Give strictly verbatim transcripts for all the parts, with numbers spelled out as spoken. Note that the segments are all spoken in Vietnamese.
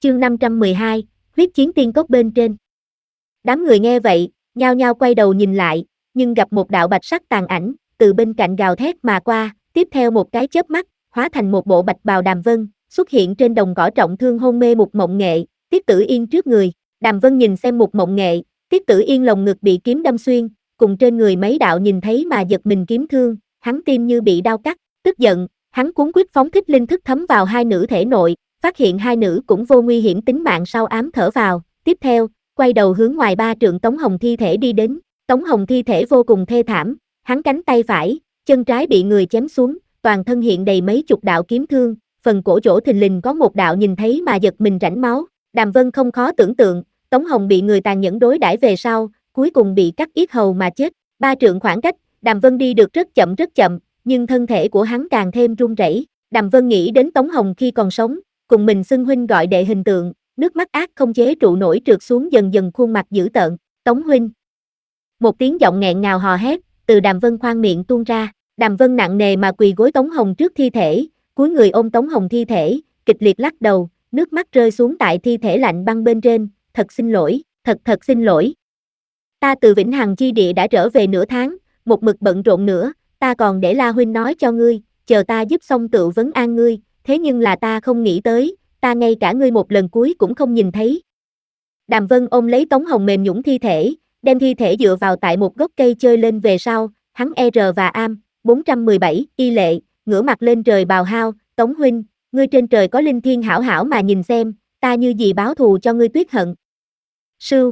Chương năm trăm mười hai, huyết chiến tiên cốc bên trên. Đám người nghe vậy, nhao nhao quay đầu nhìn lại, nhưng gặp một đạo bạch sắc tàn ảnh, từ bên cạnh gào thét mà qua, tiếp theo một cái chớp mắt, hóa thành một bộ bạch bào Đàm Vân, xuất hiện trên đồng cỏ trọng thương hôn mê Mục Mộng Nghệ, Tiết Tử Yên trước người. Đàm Vân nhìn xem Mục Mộng Nghệ, Tiết Tử Yên lồng ngực bị kiếm đâm xuyên, cùng trên người mấy đạo nhìn thấy mà giật mình kiếm thương, hắn tim như bị đao cắt, tức giận, hắn cuống quýt phóng thích linh thức thấm vào hai nữ thể nội, phát hiện hai nữ cũng vô nguy hiểm tính mạng sau ám thở vào, tiếp theo, quay đầu hướng ngoài ba trượng Tống Hồng thi thể đi đến. Tống Hồng thi thể vô cùng thê thảm, hắn cánh tay phải, chân trái bị người chém xuống, toàn thân hiện đầy mấy chục đạo kiếm thương, phần cổ chỗ thình lình có một đạo nhìn thấy mà giật mình rãnh máu. Đàm Vân không khó tưởng tượng, Tống Hồng bị người tàn nhẫn đối đãi về sau, cuối cùng bị cắt yết hầu mà chết. Ba trượng khoảng cách, Đàm Vân đi được rất chậm rất chậm, nhưng thân thể của hắn càng thêm run rẩy. Đàm Vân nghĩ đến Tống Hồng khi còn sống, cùng mình xưng huynh gọi đệ hình tượng, nước mắt ác không chế trụ nổi trượt xuống dần dần khuôn mặt dữ tợn. Tống huynh. Một tiếng giọng nghẹn ngào hò hét, từ Đàm Vân khoang miệng tuôn ra. Đàm Vân nặng nề mà quỳ gối Tống Hồng trước thi thể, cúi người ôm Tống Hồng thi thể, kịch liệt lắc đầu, nước mắt rơi xuống tại thi thể lạnh băng bên trên. Thật xin lỗi, thật thật xin lỗi. Ta từ Vĩnh Hằng chi địa đã trở về nửa tháng, một mực bận rộn nữa, ta còn để La huynh nói cho ngươi, chờ ta giúp xong tự vấn an ngươi, thế nhưng là ta không nghĩ tới, ta ngay cả ngươi một lần cuối cũng không nhìn thấy. Đàm Vân ôm lấy Tống Hồng mềm nhũn thi thể, đem thi thể dựa vào tại một gốc cây chơi lên về sau, hắn R và am, bốn trăm mười bảy, y lệ, ngửa mặt lên trời bào hao, Tống huynh, ngươi trên trời có linh thiên hảo hảo mà nhìn xem, ta như gì báo thù cho ngươi tuyết hận. Sưu.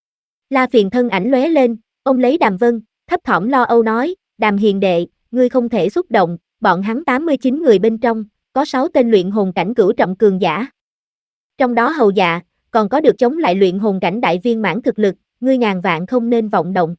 La Phiền thân ảnh lóe lên, ôm lấy Đàm Vân, thấp thỏm lo âu nói, Đàm hiền đệ, ngươi không thể xúc động, bọn hắn tám mươi chín người bên trong, có sáu tên luyện hồn cảnh cửu trọng cường giả. Trong đó hầu dạ, còn có được chống lại luyện hồn cảnh đại viên mãn thực lực, ngươi ngàn vạn không nên vọng động.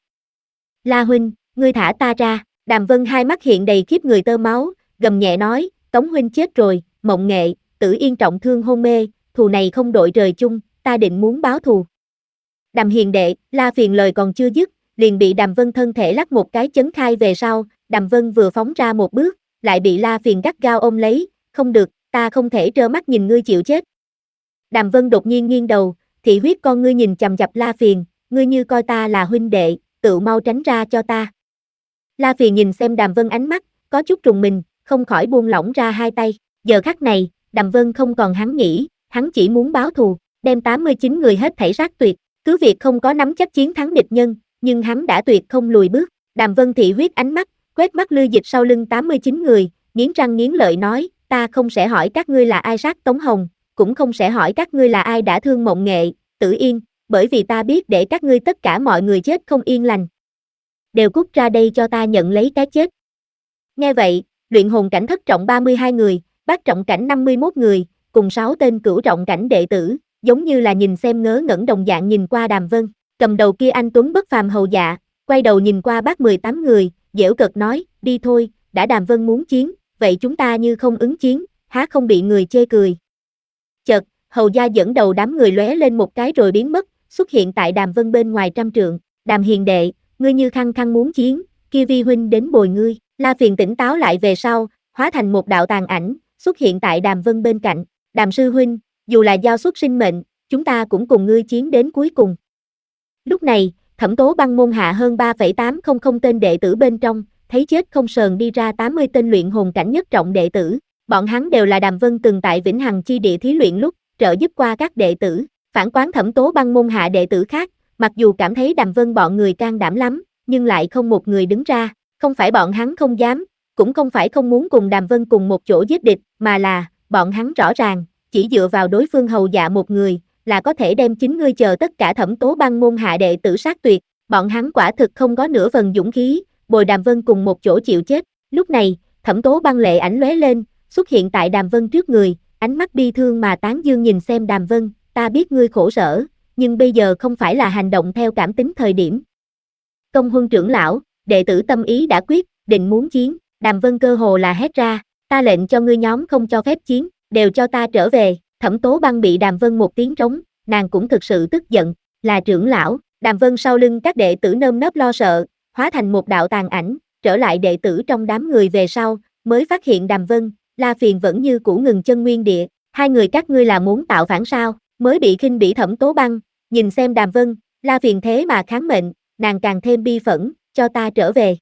La huynh, ngươi thả ta ra. Đàm Vân hai mắt hiện đầy khiếp người tơ máu, gầm nhẹ nói, Tống huynh chết rồi, Mộng Nghệ, Tử Yên trọng thương hôn mê, thù này không đội trời chung, ta định muốn báo thù. Đàm hiền đệ, La Phiền lời còn chưa dứt, liền bị Đàm Vân thân thể lắc một cái chấn khai về sau, Đàm Vân vừa phóng ra một bước, lại bị La Phiền gắt gao ôm lấy, không được, ta không thể trơ mắt nhìn ngươi chịu chết. Đàm Vân đột nhiên nghiêng đầu, thị huyết con ngươi nhìn chằm chằm La Phiền, ngươi như coi ta là huynh đệ, tự mau tránh ra cho ta. La Phiền nhìn xem Đàm Vân ánh mắt, có chút trùng mình, không khỏi buông lỏng ra hai tay. Giờ khắc này, Đàm Vân không còn hắn nghĩ, hắn chỉ muốn báo thù, đem tám mươi chín người hết thảy sát tuyệt. Cứ việc không có nắm chắc chiến thắng địch nhân, nhưng hắn đã tuyệt không lùi bước. Đàm Vân thị huyết ánh mắt, quét mắt Lư Dịch sau lưng tám mươi chín người, nghiến răng nghiến lợi nói, ta không sẽ hỏi các ngươi là ai sát Tống Hồng, cũng không sẽ hỏi các ngươi là ai đã thương Mộng Nghệ, Tử Yên, bởi vì ta biết để các ngươi tất cả mọi người chết không yên lành. Đều cút ra đây cho ta nhận lấy cái chết. Nghe vậy, luyện hồn cảnh thất trọng ba mươi hai người, bát trọng cảnh năm mươi mốt người, cùng sáu tên cửu trọng cảnh đệ tử, giống như là nhìn xem ngớ ngẩn đồng dạng nhìn qua Đàm Vân, cầm đầu kia anh tuấn bất phàm hầu dạ, quay đầu nhìn qua bác mười tám người, giễu cợt nói, đi thôi, đã Đàm Vân muốn chiến, vậy chúng ta như không ứng chiến, há không bị người chê cười. Chợt, hầu gia dẫn đầu đám người lóe lên một cái rồi biến mất, xuất hiện tại Đàm Vân bên ngoài trăm trượng, Đàm hiền đệ, ngươi như khăng khăng muốn chiến, kia vi huynh đến bồi ngươi. La Phiền tỉnh táo lại về sau, hóa thành một đạo tàn ảnh, xuất hiện tại Đàm Vân bên cạnh, Đàm sư huynh, dù là giao xuất sinh mệnh, chúng ta cũng cùng ngươi chiến đến cuối cùng. Lúc này, Thẩm Tố Băng môn hạ hơn ba phẩy tám không không tên đệ tử bên trong, thấy chết không sờn đi ra tám mươi tên luyện hồn cảnh nhất trọng đệ tử, bọn hắn đều là Đàm Vân từng tại Vĩnh Hằng chi địa thí luyện lúc, trợ giúp qua các đệ tử, phản quán Thẩm Tố Băng môn hạ đệ tử khác, mặc dù cảm thấy Đàm Vân bọn người can đảm lắm, nhưng lại không một người đứng ra, không phải bọn hắn không dám, cũng không phải không muốn cùng Đàm Vân cùng một chỗ giết địch, mà là, bọn hắn rõ ràng, chỉ dựa vào đối phương hầu dạ một người, là có thể đem chính ngươi chờ tất cả Thẩm Tố Băng môn hạ đệ tử sát tuyệt, bọn hắn quả thực không có nửa phần dũng khí, bồi Đàm Vân cùng một chỗ chịu chết. Lúc này, Thẩm Tố Băng lệ ảnh lóe lên, xuất hiện tại Đàm Vân trước người, ánh mắt bi thương mà tán dương nhìn xem Đàm Vân, ta biết ngươi khổ sở, nhưng bây giờ không phải là hành động theo cảm tính thời điểm. Công huân trưởng lão, đệ tử tâm ý đã quyết, định muốn chiến, Đàm Vân cơ hồ là hét ra, ta lệnh cho ngươi nhóm không cho phép chiến, đều cho ta trở về. Thẩm Tố Băng bị Đàm Vân một tiếng trống, nàng cũng thực sự tức giận, là trưởng lão. Đàm Vân sau lưng các đệ tử nơm nớp lo sợ, hóa thành một đạo tàn ảnh, trở lại đệ tử trong đám người về sau, mới phát hiện Đàm Vân, La Phiền vẫn như cũ ngừng chân nguyên địa, Hai người các ngươi là muốn tạo phản sao? Mới bị khinh bỉ Thẩm Tố Băng, nhìn xem Đàm Vân, La Phiền thế mà kháng mệnh, nàng càng thêm bi phẫn, cho ta trở về.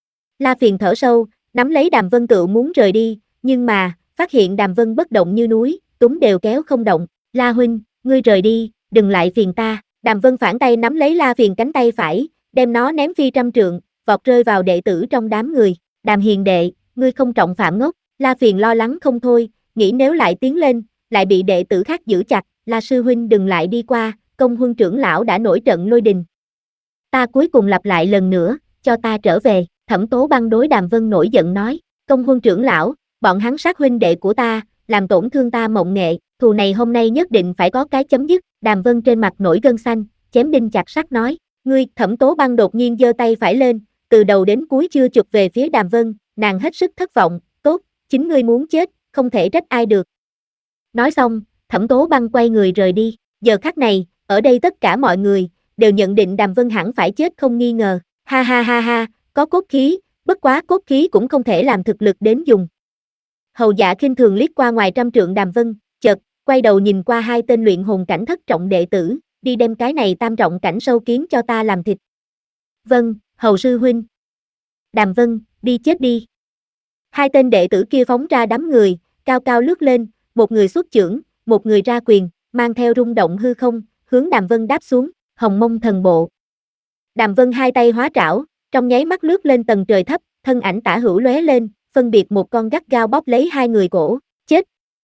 La Phiền thở sâu, nắm lấy Đàm Vân tựu muốn rời đi, nhưng mà, phát hiện Đàm Vân bất động như núi, túng đều kéo không động. La huynh, ngươi rời đi, đừng lại phiền ta. Đàm Vân phản tay nắm lấy La Phiền cánh tay phải, đem nó ném phi trăm trượng, vọt rơi vào đệ tử trong đám người. Đàm hiền đệ, ngươi không trọng phạm ngốc. La Phiền lo lắng không thôi, nghĩ nếu lại tiến lên, lại bị đệ tử khác giữ chặt. La sư huynh đừng lại đi qua, Công Huân trưởng lão đã nổi trận lôi đình. Ta cuối cùng lặp lại lần nữa, cho ta trở về. Thẩm Tố Băng đối Đàm Vân nổi giận nói, Công Huân trưởng lão, bọn hắn sát huynh đệ của ta, làm tổn thương ta Mộng Nghệ, thù này hôm nay nhất định phải có cái chấm dứt. Đàm Vân trên mặt nổi gân xanh, chém đinh chặt sắt nói, ngươi. Thẩm Tố Băng đột nhiên giơ tay phải lên, từ đầu đến cuối chưa chụp về phía Đàm Vân, nàng hết sức thất vọng, tốt, chính ngươi muốn chết, không thể trách ai được. Nói xong, Thẩm Tố Băng quay người rời đi, giờ khắc này, ở đây tất cả mọi người, đều nhận định Đàm Vân hẳn phải chết không nghi ngờ, ha ha ha ha, có cốt khí, bất quá cốt khí cũng không thể làm thực lực đến dùng. Hầu Dạ khinh thường liếc qua ngoài trăm trượng Đàm Vân, chợt, quay đầu nhìn qua hai tên luyện hồn cảnh thất trọng đệ tử, đi đem cái này tam trọng cảnh sâu kiến cho ta làm thịt. Vâng, hầu sư huynh. Đàm Vân, đi chết đi. Hai tên đệ tử kia phóng ra đám người, cao cao lướt lên, một người xuất chưởng, một người ra quyền, mang theo rung động hư không, hướng Đàm Vân đáp xuống, Hồng Mông thần bộ. Đàm Vân hai tay hóa trảo, trong nháy mắt lướt lên tầng trời thấp, thân ảnh tả hữu lóe lên, phân biệt một con gắt gao bóp lấy hai người cổ, chết.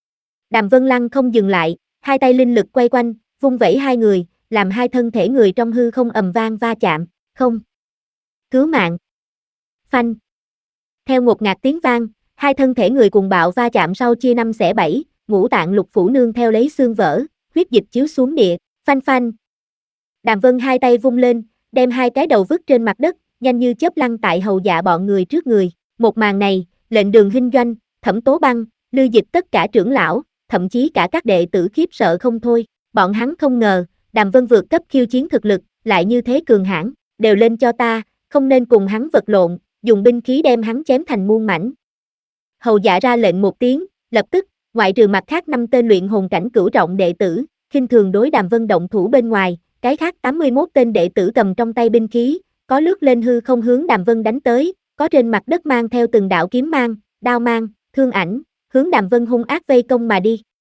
Đàm Vân lăng không dừng lại, hai tay linh lực quay quanh, vung vẩy hai người, làm hai thân thể người trong hư không ầm vang va chạm, không. Cứu mạng. Phanh. Theo ngột ngạt tiếng vang, hai thân thể người cùng bạo va chạm sau chia năm xẻ bảy, ngũ tạng lục phủ nương theo lấy xương vỡ, huyết dịch chiếu xuống địa, phanh phanh. Đàm Vân hai tay vung lên, đem hai cái đầu vứt trên mặt đất, nhanh như chớp lăn tại Hầu Dạ bọn người trước người. Một màn này, lệnh Đường Hinh Doanh, Thẩm Tố Băng, Lư Dịch tất cả trưởng lão, thậm chí cả các đệ tử khiếp sợ không thôi. Bọn hắn không ngờ, Đàm Vân vượt cấp khiêu chiến thực lực, lại như thế cường hãn, đều lên cho ta, không nên cùng hắn vật lộn, dùng binh khí đem hắn chém thành muôn mảnh. Hầu Dạ ra lệnh một tiếng, lập tức, ngoại trừ mặt khác năm tên luyện hồn cảnh cửu trọng đệ tử, khinh thường đối Đàm Vân động thủ bên ngoài, cái khác tám mươi mốt tên đệ tử cầm trong tay binh khí, có lướt lên hư không hướng Đàm Vân đánh tới, có trên mặt đất mang theo từng đạo kiếm mang, đao mang, thương ảnh, hướng Đàm Vân hung ác vây công mà đi.